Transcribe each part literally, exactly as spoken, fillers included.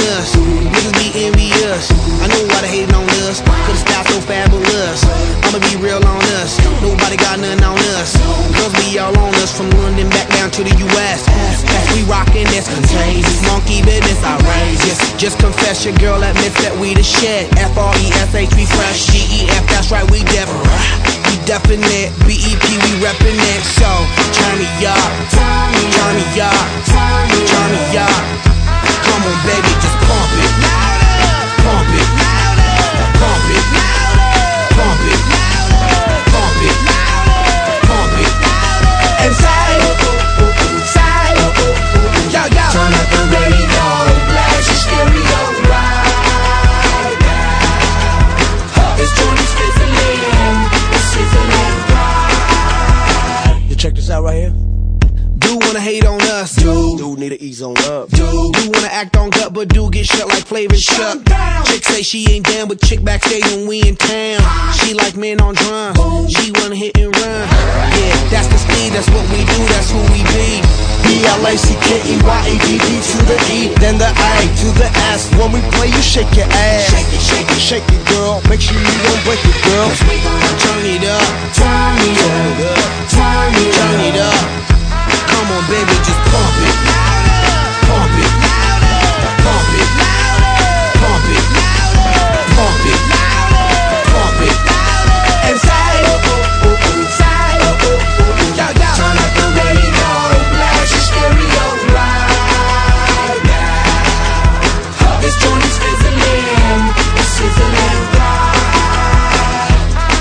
us. Niggas be envious. I know why they hating on us, cause the style so fabulous. I'ma be real on us. Nobody got nothing on us. Girls be all on us from London back down to the U S We rockin', that's contagious. Monkey business, outrageous. Just confess your girl admits that we the shit. F R E S H, we fresh. G E F, that's right, we def. We definite. B E P, we reppin' it. So, turn me up. Turn me up. Turn me up. Come on, baby, just pump it. Pump it. Pump it. Pump it. Pump it. Pump it. And say, say, yo, yo. Turn up the radio, blast your stereo right now. This joint is fizzling, it's sizzling right. You check this out right here. Do wanna hate on us. Do, do need to ease on up. Do, do wanna act on gut, but do get shut like Flavor Shut. Chick say she ain't down, but chick backstage when we in town. She like men on drums. She wanna hit and run. Yeah, that's the speed, that's what we do, that's who we be. B L A C K E Y A D D to the E, then the A to the S. When we play, you shake your ass. Shake it, shake it, Shake it, girl. Make sure you don't break it, girl. we gon' turn it up. Turn me up, turn me up. Turn it up. Come on, baby, just pump it. Pump it. Pump it. Pump it. Pump it. Pump it. And say, say, yo, yo. Turn up the radio, blast your stereo right now. This joint is fizzling, it's sizzling right.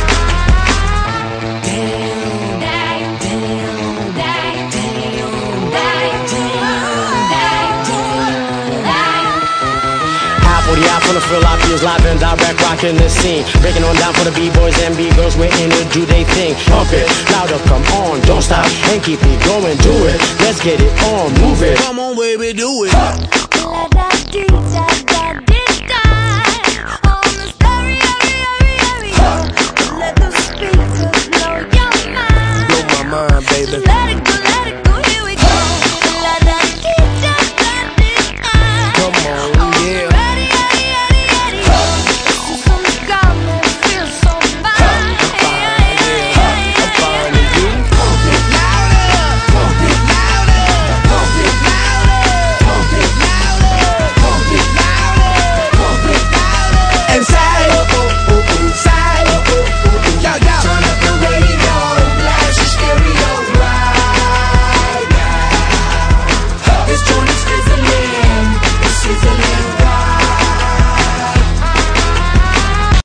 Damn, damn, damn, damn, damn, High for the eye, from the feel I feels live and direct, rocking the scene. Breaking on down for the B-boys and B-girls, we're in it, do they thing. Pump it, louder, come on, don't stop, and keep it going, do it. Let's get it on, move it. Come on, baby, do it. damn.